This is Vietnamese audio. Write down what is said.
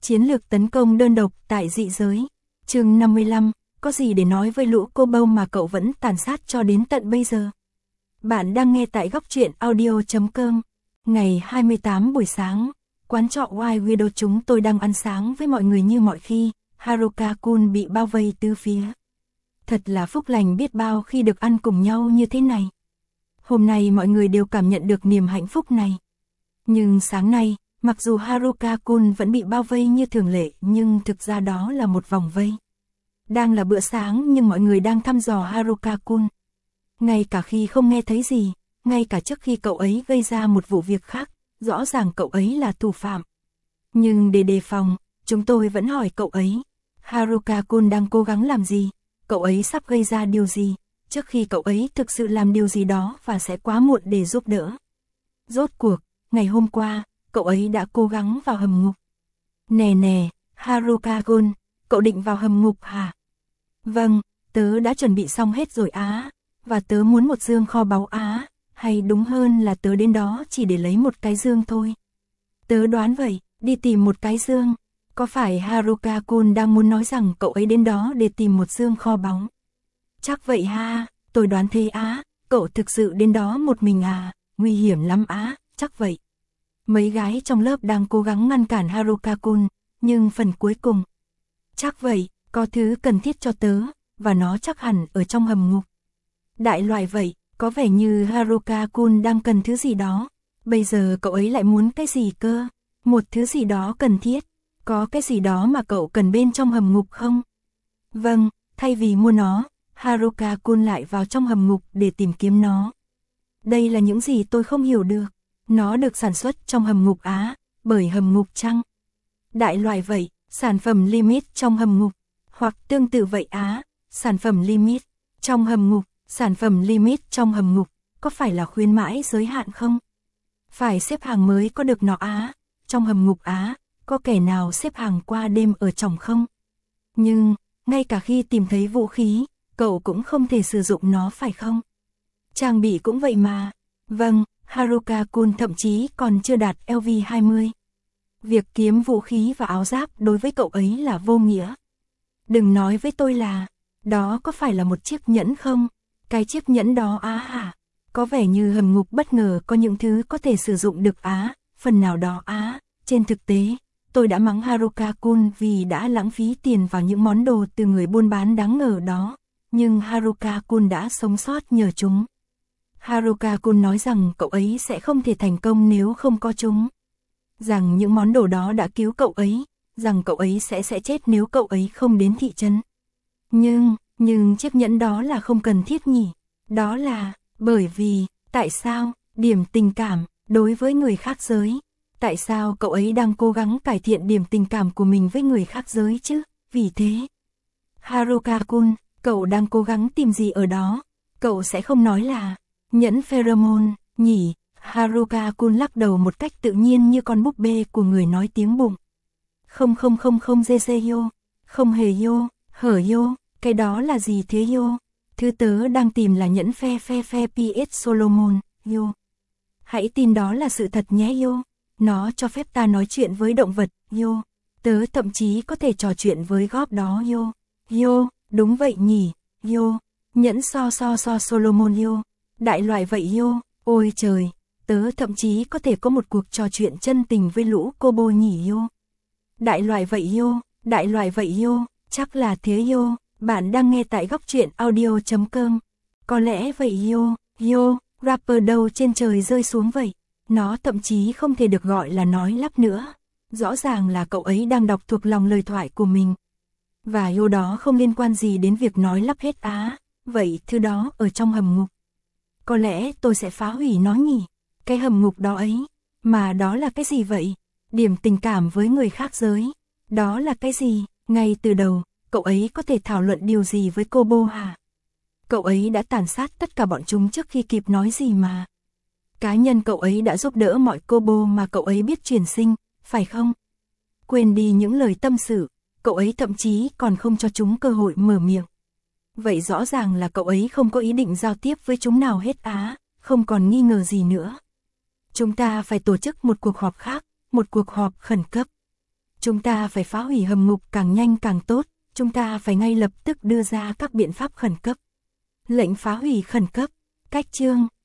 Chiến lược tấn công đơn độc tại dị giới. Chương 55, có gì để nói với lũ cô bâu mà cậu vẫn tàn sát cho đến tận bây giờ? Bạn đang nghe tại góc truyện audio.com. Ngày 28 buổi sáng, quán trọ White Widow chúng tôi đang ăn sáng với mọi người như mọi khi. Haruka-kun bị bao vây từ phía. Thật là phúc lành biết bao khi được ăn cùng nhau như thế này. Hôm nay mọi người đều cảm nhận được niềm hạnh phúc này. Nhưng sáng nay, mặc dù Haruka-kun vẫn bị bao vây như thường lệ, nhưng thực ra đó là một vòng vây. Đang là bữa sáng nhưng mọi người đang thăm dò Haruka-kun. Ngay cả khi không nghe thấy gì, ngay cả trước khi cậu ấy gây ra một vụ việc khác, rõ ràng cậu ấy là thủ phạm. Nhưng để đề phòng, chúng tôi vẫn hỏi cậu ấy, Haruka-kun đang cố gắng làm gì? Cậu ấy sắp gây ra điều gì? Trước khi cậu ấy thực sự làm điều gì đó và sẽ quá muộn để giúp đỡ. Rốt cuộc, ngày hôm qua, cậu ấy đã cố gắng vào hầm ngục. Nè, Haruka-kun, cậu định vào hầm ngục hả? Vâng, tớ đã chuẩn bị xong hết rồi á, và tớ muốn một dương kho báu á, hay đúng hơn là tớ đến đó chỉ để lấy một cái dương thôi. Tớ đoán vậy, đi tìm một cái dương. Có phải Haruka-kun đang muốn nói rằng cậu ấy đến đó để tìm một dương kho báu? Chắc vậy ha, tôi đoán thế á, cậu thực sự đến đó một mình à, nguy hiểm lắm á, chắc vậy. Mấy gái trong lớp đang cố gắng ngăn cản Haruka-kun, nhưng phần cuối cùng. Chắc vậy, có thứ cần thiết cho tớ, và nó chắc hẳn ở trong hầm ngục. Đại loại vậy, có vẻ như Haruka-kun đang cần thứ gì đó. Bây giờ cậu ấy lại muốn cái gì cơ? Một thứ gì đó cần thiết. Có cái gì đó mà cậu cần bên trong hầm ngục không? Vâng, thay vì mua nó, Haruka-kun lại vào trong hầm ngục để tìm kiếm nó. Đây là những gì tôi không hiểu được. Nó được sản xuất trong hầm ngục á, bởi hầm ngục chăng? Đại loại vậy, sản phẩm limit trong hầm ngục. Hoặc tương tự vậy á, sản phẩm limit trong hầm ngục, sản phẩm limit trong hầm ngục, có phải là khuyến mãi giới hạn không? Phải xếp hàng mới có được nó á, trong hầm ngục á, có kẻ nào xếp hàng qua đêm ở trong không? Nhưng, ngay cả khi tìm thấy vũ khí, cậu cũng không thể sử dụng nó phải không? Trang bị cũng vậy mà. Vâng, Haruka-kun thậm chí còn chưa đạt LV20. Việc kiếm vũ khí và áo giáp đối với cậu ấy là vô nghĩa. Đừng nói với tôi là, đó có phải là một chiếc nhẫn không? Cái chiếc nhẫn đó á hả? Có vẻ như hầm ngục bất ngờ có những thứ có thể sử dụng được á, phần nào đó á. Trên thực tế, tôi đã mắng Haruka-kun vì đã lãng phí tiền vào những món đồ từ người buôn bán đáng ngờ đó. Nhưng Haruka-kun đã sống sót nhờ chúng. Haruka-kun nói rằng cậu ấy sẽ không thể thành công nếu không có chúng. Rằng những món đồ đó đã cứu cậu ấy, rằng cậu ấy sẽ chết nếu cậu ấy không đến thị trấn. Nhưng chiếc nhẫn đó là không cần thiết nhỉ? Đó là, bởi vì, tại sao, điểm tình cảm, đối với người khác giới? Tại sao cậu ấy đang cố gắng cải thiện điểm tình cảm của mình với người khác giới chứ? Vì thế, Haruka-kun, cậu đang cố gắng tìm gì ở đó? Cậu sẽ không nói là nhẫn pheromone, nhỉ? Haruka-kun lắc đầu một cách tự nhiên như con búp bê của người nói tiếng bụng. Không yo, không hề yo, hở yo, cái đó là gì thế yo? Thứ tớ đang tìm là nhẫn phe PS Solomon, yo. Hãy tin đó là sự thật nhé yo. Nó cho phép ta nói chuyện với động vật, yo. Tớ thậm chí có thể trò chuyện với góp đó yo. Yo, đúng vậy nhỉ, yo. Nhẫn so Solomon yo. Đại loại vậy yo, ôi trời. Tớ thậm chí có thể có một cuộc trò chuyện chân tình với lũ cô bô nhỉ yo. Đại loại vậy yo, chắc là thế yo. Bạn đang nghe tại góc truyện audio.com. Có lẽ vậy yo, rapper đâu trên trời rơi xuống vậy. Nó thậm chí không thể được gọi là nói lắp nữa. Rõ ràng là cậu ấy đang đọc thuộc lòng lời thoại của mình. Và yo đó không liên quan gì đến việc nói lắp hết á. Vậy thứ đó ở trong hầm ngục. Có lẽ tôi sẽ phá hủy nó nhỉ. Cái hầm ngục đó ấy. Mà đó là cái gì vậy? Điểm tình cảm với người khác giới. Đó là cái gì? Ngay từ đầu, cậu ấy có thể thảo luận điều gì với cô bô hả? Cậu ấy đã tàn sát tất cả bọn chúng trước khi kịp nói gì mà. Cá nhân cậu ấy đã giúp đỡ mọi cô bô mà cậu ấy biết truyền sinh, phải không? Quên đi những lời tâm sự, cậu ấy thậm chí còn không cho chúng cơ hội mở miệng. Vậy rõ ràng là cậu ấy không có ý định giao tiếp với chúng nào hết á, không còn nghi ngờ gì nữa. Chúng ta phải tổ chức một cuộc họp khác, một cuộc họp khẩn cấp. Chúng ta phải phá hủy hầm ngục càng nhanh càng tốt, chúng ta phải ngay lập tức đưa ra các biện pháp khẩn cấp. Lệnh phá hủy khẩn cấp. Cách chương